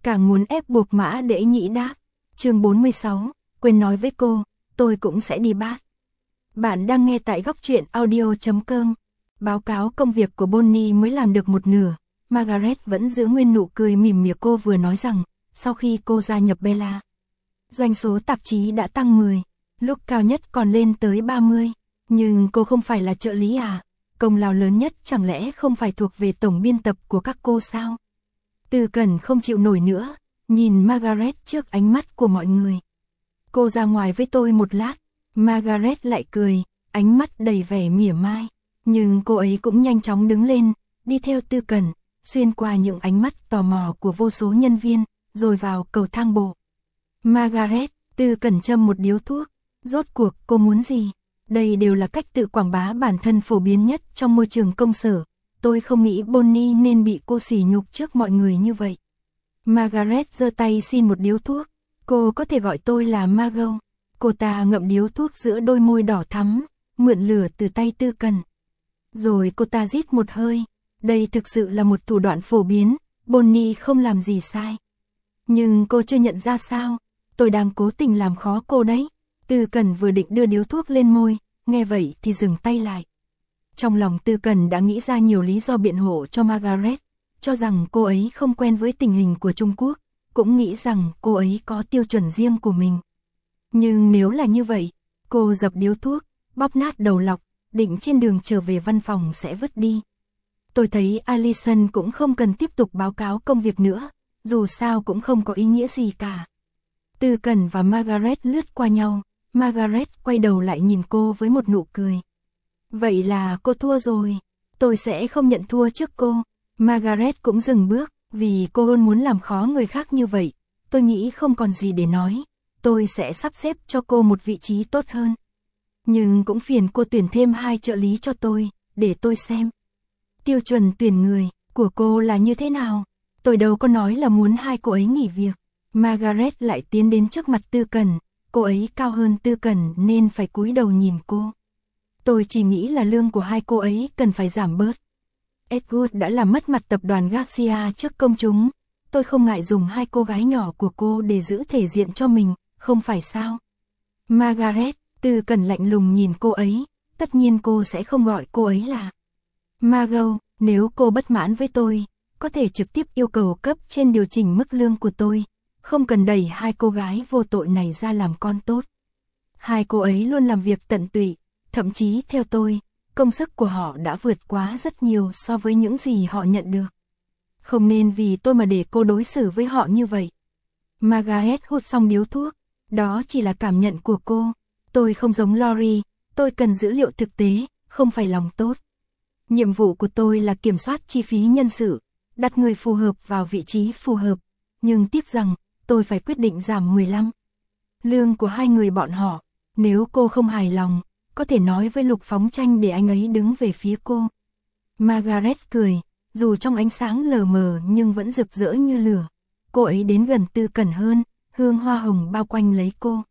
càng muốn ép buộc Mã Đễ Nhĩ đáp. Chương 46, quên nói với cô, tôi cũng sẽ đi Bath. Bạn đang nghe tại góc truyện audio.com. Báo cáo công việc của Bonnie mới làm được một nửa, Margaret vẫn giữ nguyên nụ cười mỉm mỉa. Cô vừa nói rằng, sau khi cô gia nhập Bella, doanh số tạp chí đã tăng 10, lúc cao nhất còn lên tới 30. Nhưng cô không phải là trợ lý à? Công lao lớn nhất chẳng lẽ không phải thuộc về tổng biên tập của các cô sao? Từ Cẩn không chịu nổi nữa, nhìn Margaret trước ánh mắt của mọi người. Cô ra ngoài với tôi một lát. Margaret lại cười, ánh mắt đầy vẻ mỉa mai. Nhưng cô ấy cũng nhanh chóng đứng lên, đi theo Tư Cẩn, xuyên qua những ánh mắt tò mò của vô số nhân viên, rồi vào cầu thang bộ. Margaret, Tư Cẩn châm một điếu thuốc. Rốt cuộc cô muốn gì? Đây đều là cách tự quảng bá bản thân phổ biến nhất trong môi trường công sở. Tôi không nghĩ Bonnie nên bị cô sỉ nhục trước mọi người như vậy. Margaret giơ tay xin một điếu thuốc. Cô có thể gọi tôi là Margot. Cô ta ngậm điếu thuốc giữa đôi môi đỏ thắm, mượn lửa từ tay Tư Cẩn. Rồi cô ta rít một hơi. Đây thực sự là một thủ đoạn phổ biến, Bonnie không làm gì sai. Nhưng cô chưa nhận ra sao? Tôi đang cố tình làm khó cô đấy. Tư Cẩn vừa định đưa điếu thuốc lên môi, nghe vậy thì dừng tay lại. Trong lòng Tư Cẩn đã nghĩ ra nhiều lý do biện hộ cho Margaret, cho rằng cô ấy không quen với tình hình của Trung Quốc, cũng nghĩ rằng cô ấy có tiêu chuẩn riêng của mình. Nhưng nếu là như vậy, cô dập điếu thuốc, bóp nát đầu lọc, định trên đường trở về văn phòng sẽ vứt đi. Tôi thấy Alison cũng không cần tiếp tục báo cáo công việc nữa, dù sao cũng không có ý nghĩa gì cả. Tư Cẩn và Margaret lướt qua nhau, Margaret quay đầu lại nhìn cô với một nụ cười. Vậy là cô thua rồi, tôi sẽ không nhận thua trước cô. Margaret cũng dừng bước, vì cô luôn muốn làm khó người khác như vậy. Tôi nghĩ không còn gì để nói, tôi sẽ sắp xếp cho cô một vị trí tốt hơn. Nhưng cũng phiền cô tuyển thêm 2 trợ lý cho tôi, để tôi xem. Tiêu chuẩn tuyển người của cô là như thế nào? Tôi đâu có nói là muốn 2 cô ấy nghỉ việc. Margaret lại tiến đến trước mặt Tư Cẩn, cô ấy cao hơn Tư Cẩn nên phải cúi đầu nhìn cô. Tôi chỉ nghĩ là lương của 2 cô ấy cần phải giảm bớt. Edward đã làm mất mặt tập đoàn Garcia trước công chúng. Tôi không ngại dùng 2 cô gái nhỏ của cô để giữ thể diện cho mình, không phải sao? Margaret, Tư Cẩn lạnh lùng nhìn cô ấy, tất nhiên cô sẽ không gọi cô ấy là Margot. Nếu cô bất mãn với tôi, có thể trực tiếp yêu cầu cấp trên điều chỉnh mức lương của tôi, không cần đẩy 2 cô gái vô tội này ra làm con tốt. 2 cô ấy luôn làm việc tận tụy, thậm chí theo tôi, công sức của họ đã vượt quá rất nhiều so với những gì họ nhận được. Không nên vì tôi mà để cô đối xử với họ như vậy. Margaret hút xong điếu thuốc, đó chỉ là cảm nhận của cô. Tôi không giống Lori, tôi cần dữ liệu thực tế, không phải lòng tốt. Nhiệm vụ của tôi là kiểm soát chi phí nhân sự, đặt người phù hợp vào vị trí phù hợp, nhưng tiếc rằng tôi phải quyết định giảm 15 lương của 2 người bọn họ. Nếu cô không hài lòng, có thể nói với Lục Phóng Tranh để anh ấy đứng về phía cô. Margaret cười, dù trong ánh sáng lờ mờ nhưng vẫn rực rỡ như lửa. Cô ấy đến gần Tư Cẩn hơn, hương hoa hồng bao quanh lấy cô.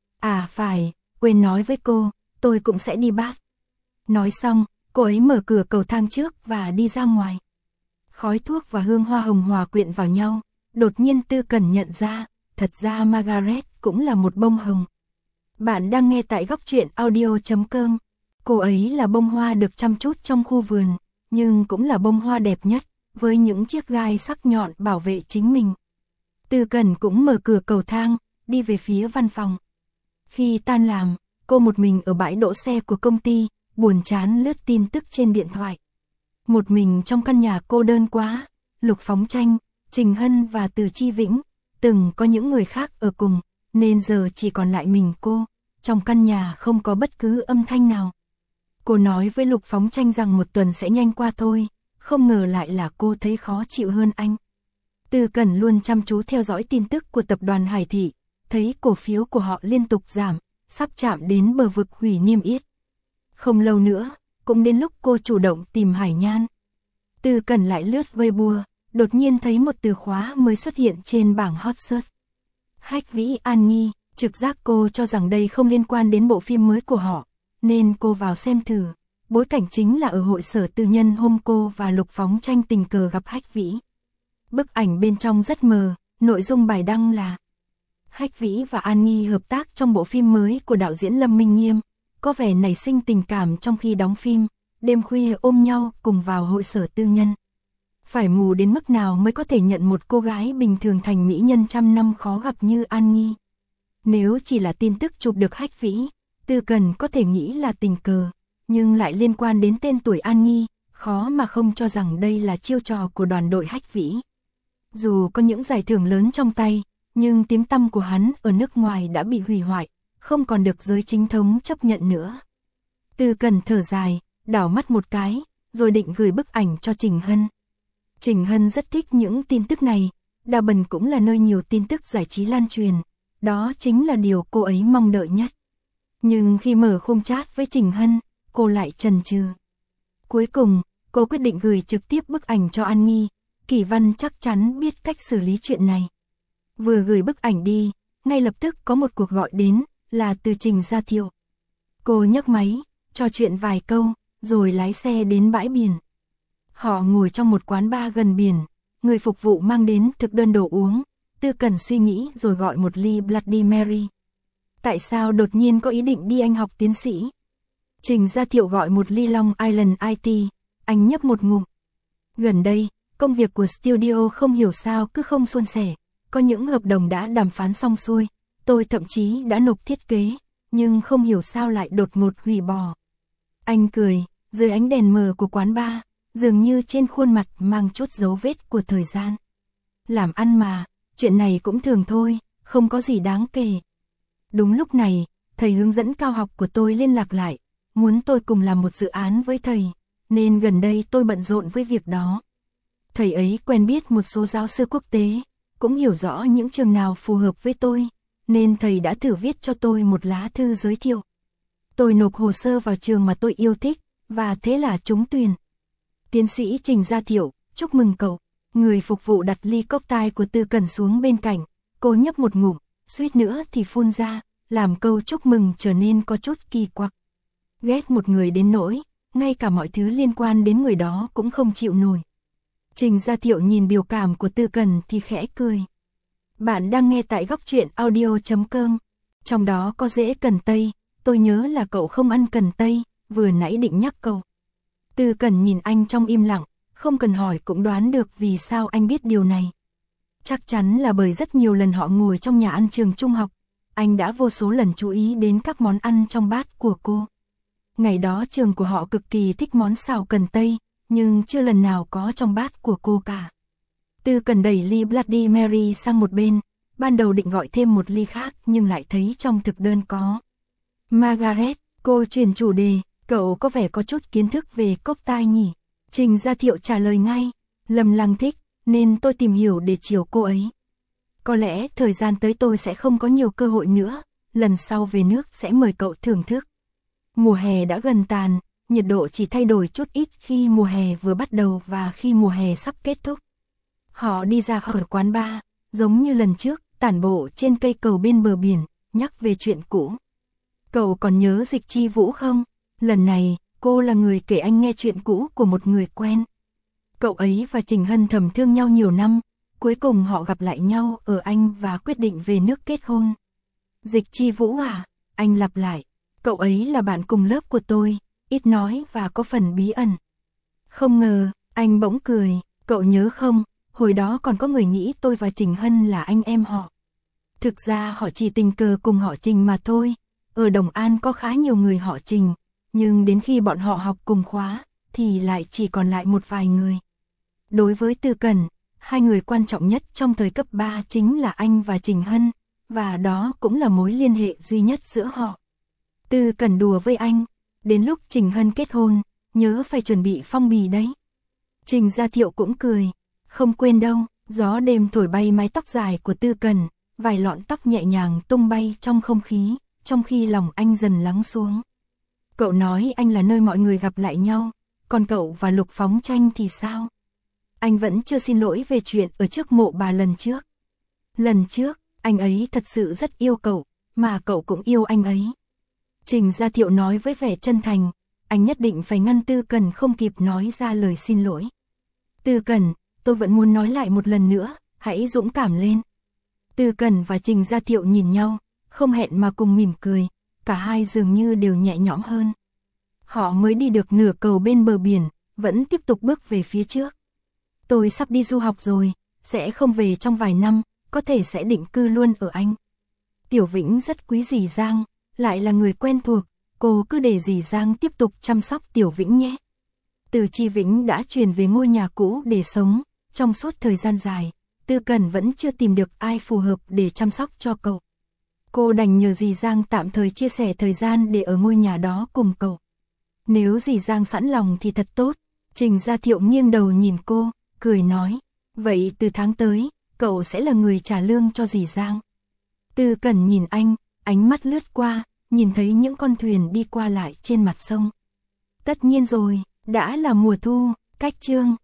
À phải, quên nói với cô, tôi cũng sẽ đi Bath. Nói xong, cô ấy mở cửa cầu thang trước và đi ra ngoài. Khói thuốc và hương hoa hồng hòa quyện vào nhau, đột nhiên Tư Cẩn nhận ra, thật ra Margaret cũng là một bông hồng. Bạn đang nghe tại góc truyện audio.com. Cô ấy là bông hoa được chăm chút trong khu vườn, nhưng cũng là bông hoa đẹp nhất, với những chiếc gai sắc nhọn bảo vệ chính mình. Tư Cẩn cũng mở cửa cầu thang, đi về phía văn phòng. Khi tan làm, cô một mình ở bãi đỗ xe của công ty, buồn chán lướt tin tức trên điện thoại. Một mình trong căn nhà cô đơn quá, Lục Phóng Tranh, Trình Hân và Từ Chi Vĩnh, từng có những người khác ở cùng, nên giờ chỉ còn lại mình cô, trong căn nhà không có bất cứ âm thanh nào. Cô nói với Lục Phóng Tranh rằng một tuần sẽ nhanh qua thôi, không ngờ lại là cô thấy khó chịu hơn anh. Tư Cẩn luôn chăm chú theo dõi tin tức của tập đoàn Hải Thị, thấy cổ phiếu của họ liên tục giảm, sắp chạm đến bờ vực hủy niêm yết. Không lâu nữa, cũng đến lúc cô chủ động tìm Hải Nhan. Tư Cẩn lại lướt Weibo, đột nhiên thấy một từ khóa mới xuất hiện trên bảng hot search. Hách Vĩ An Nghi, trực giác cô cho rằng đây không liên quan đến bộ phim mới của họ, nên cô vào xem thử. Bối cảnh chính là ở hội sở tư nhân hôm cô và Lục Phóng Tranh tình cờ gặp Hách Vĩ. Bức ảnh bên trong rất mờ, Nội dung bài đăng là Hách Vĩ và An Nghi hợp tác trong bộ phim mới của đạo diễn Lâm Minh Nghiêm, có vẻ nảy sinh tình cảm trong khi đóng phim, đêm khuya ôm nhau cùng vào hội sở tư nhân. Phải mù đến mức nào mới có thể nhận một cô gái bình thường thành mỹ nhân trăm năm khó gặp như An Nghi. Nếu chỉ là tin tức chụp được Hách Vĩ, Tư Cần có thể nghĩ là tình cờ, nhưng lại liên quan đến tên tuổi An Nghi, khó mà không cho rằng đây là chiêu trò của đoàn đội Hách Vĩ. Dù có những giải thưởng lớn trong tay, nhưng tiếng tăm của hắn ở nước ngoài đã bị hủy hoại, không còn được giới chính thống chấp nhận nữa. Tư Cần thở dài, đảo mắt một cái, rồi định gửi bức ảnh cho Trình Hân. Trình Hân rất thích những tin tức này, Đà Bần cũng là nơi nhiều tin tức giải trí lan truyền, đó chính là điều cô ấy mong đợi nhất. Nhưng khi mở khung chat với Trình Hân, cô lại chần chừ. Cuối cùng, cô quyết định gửi trực tiếp bức ảnh cho An Nghi, Kỳ Văn chắc chắn biết cách xử lý chuyện này. Vừa gửi bức ảnh đi, ngay lập tức có một cuộc gọi đến, là từ Trình Gia Thiệu. Cô nhấc máy, trò chuyện vài câu, rồi lái xe đến bãi biển. Họ ngồi trong một quán bar gần biển, người phục vụ mang đến thực đơn đồ uống, Tư Cần suy nghĩ rồi gọi một ly Bloody Mary. Tại sao đột nhiên có ý định đi Anh học tiến sĩ? Trình Gia Thiệu gọi một ly Long Island IT, anh nhấp một ngụm. Gần đây, công việc của studio không hiểu sao cứ không suôn sẻ, có những hợp đồng đã đàm phán xong xuôi, tôi thậm chí đã nộp thiết kế, nhưng không hiểu sao lại đột ngột hủy bỏ. Anh cười, dưới ánh đèn mờ của quán bar, dường như trên khuôn mặt mang chút dấu vết của thời gian. Làm ăn mà, chuyện này cũng thường thôi, không có gì đáng kể. Đúng lúc này, thầy hướng dẫn cao học của tôi liên lạc lại, muốn tôi cùng làm một dự án với thầy, nên gần đây tôi bận rộn với việc đó. Thầy ấy quen biết một số giáo sư quốc tế, cũng hiểu rõ những trường nào phù hợp với tôi, nên thầy đã thử viết cho tôi một lá thư giới thiệu. Tôi nộp hồ sơ vào trường mà tôi yêu thích, và thế là trúng tuyển. Tiến sĩ Trình Gia Thiệu, chúc mừng cậu. Người phục vụ đặt ly cocktail của Tư Cần xuống bên cạnh, cô nhấp một ngụm, suýt nữa thì phun ra, làm câu chúc mừng trở nên có chút kỳ quặc. Ghét một người đến nỗi, ngay cả mọi thứ liên quan đến người đó cũng không chịu nổi. Trình Gia Thiệu nhìn biểu cảm của Tư Cần thì khẽ cười. Bạn đang nghe tại góc truyện audio.com, trong đó có rễ cần tây, tôi nhớ là cậu không ăn cần tây, vừa nãy định nhắc cậu. Tư Cần nhìn anh trong im lặng, không cần hỏi cũng đoán được vì sao anh biết điều này. Chắc chắn là bởi rất nhiều lần họ ngồi trong nhà ăn trường trung học, anh đã vô số lần chú ý đến các món ăn trong bát của cô. Ngày đó trường của họ cực kỳ thích món xào cần tây, nhưng chưa lần nào có trong bát của cô cả. Tư Cần đẩy ly Bloody Mary sang một bên, ban đầu định gọi thêm một ly khác nhưng lại thấy trong thực đơn có Margaret. Cô chuyển chủ đề, cậu có vẻ có chút kiến thức về cocktail nhỉ? Trình Gia Thiệu trả lời ngay, Lâm Lăng thích, nên tôi tìm hiểu để chiều cô ấy. Có lẽ thời gian tới tôi sẽ không có nhiều cơ hội nữa, lần sau về nước sẽ mời cậu thưởng thức. Mùa hè đã gần tàn, nhiệt độ chỉ thay đổi chút ít khi mùa hè vừa bắt đầu và khi mùa hè sắp kết thúc. Họ đi ra khỏi quán bar, giống như lần trước, tản bộ trên cây cầu bên bờ biển, nhắc về chuyện cũ. Cậu còn nhớ Dịch Chi Vũ không? Lần này, cô là người kể anh nghe chuyện cũ của một người quen. Cậu ấy và Trình Hân thầm thương nhau nhiều năm, cuối cùng họ gặp lại nhau ở Anh và quyết định về nước kết hôn. Dịch Chi Vũ à? Anh lặp lại. Cậu ấy là bạn cùng lớp của tôi, ít nói và có phần bí ẩn. Không ngờ, anh bỗng cười, cậu nhớ không, hồi đó còn có người nghĩ tôi và Trình Hân là anh em họ. Thực ra họ chỉ tình cờ cùng họ Trình mà thôi, ở Đồng An có khá nhiều người họ Trình, nhưng đến khi bọn họ học cùng khóa, thì lại chỉ còn lại một vài người. Đối với Tư Cần, hai người quan trọng nhất trong thời cấp 3 chính là anh và Trình Hân, và đó cũng là mối liên hệ duy nhất giữa họ. Tư Cần đùa với anh, đến lúc Trình Hân kết hôn, nhớ phải chuẩn bị phong bì đấy. Trình Gia Thiệu cũng cười, không quên đâu, gió đêm thổi bay mái tóc dài của Tư Cần, vài lọn tóc nhẹ nhàng tung bay trong không khí, trong khi lòng anh dần lắng xuống. Cậu nói anh là nơi mọi người gặp lại nhau, còn cậu và Lục Phóng Tranh thì sao? Anh vẫn chưa xin lỗi về chuyện ở trước mộ bà lần trước. Lần trước, anh ấy thật sự rất yêu cậu, mà cậu cũng yêu anh ấy. Trình Gia Thiệu nói với vẻ chân thành, anh nhất định phải ngăn Tư Cần không kịp nói ra lời xin lỗi. Tư Cần, tôi vẫn muốn nói lại một lần nữa, hãy dũng cảm lên, Tư Cẩn và Trình Gia Thiệu nhìn nhau, không hẹn mà cùng mỉm cười, cả hai dường như đều nhẹ nhõm hơn. Họ mới đi được nửa cầu bên bờ biển, vẫn tiếp tục bước về phía trước. Tôi sắp đi du học rồi, sẽ không về trong vài năm, có thể sẽ định cư luôn ở Anh. Tiểu Vĩnh rất quý dì Giang, lại là người quen thuộc, cô cứ để dì Giang tiếp tục chăm sóc Tiểu Vĩnh nhé. Từ Chi Vĩnh đã chuyển về ngôi nhà cũ để sống, trong suốt thời gian dài, Tư Cẩn vẫn chưa tìm được ai phù hợp để chăm sóc cho cậu. Cô đành nhờ dì Giang tạm thời chia sẻ thời gian để ở ngôi nhà đó cùng cậu. Nếu dì Giang sẵn lòng thì thật tốt. Trình Gia Thiệu nghiêng đầu nhìn cô, cười nói, vậy từ tháng tới, cậu sẽ là người trả lương cho dì Giang. Tư Cẩn nhìn anh, ánh mắt lướt qua, nhìn thấy những con thuyền đi qua lại trên mặt sông. Tất nhiên rồi, đã là mùa thu, cách chương.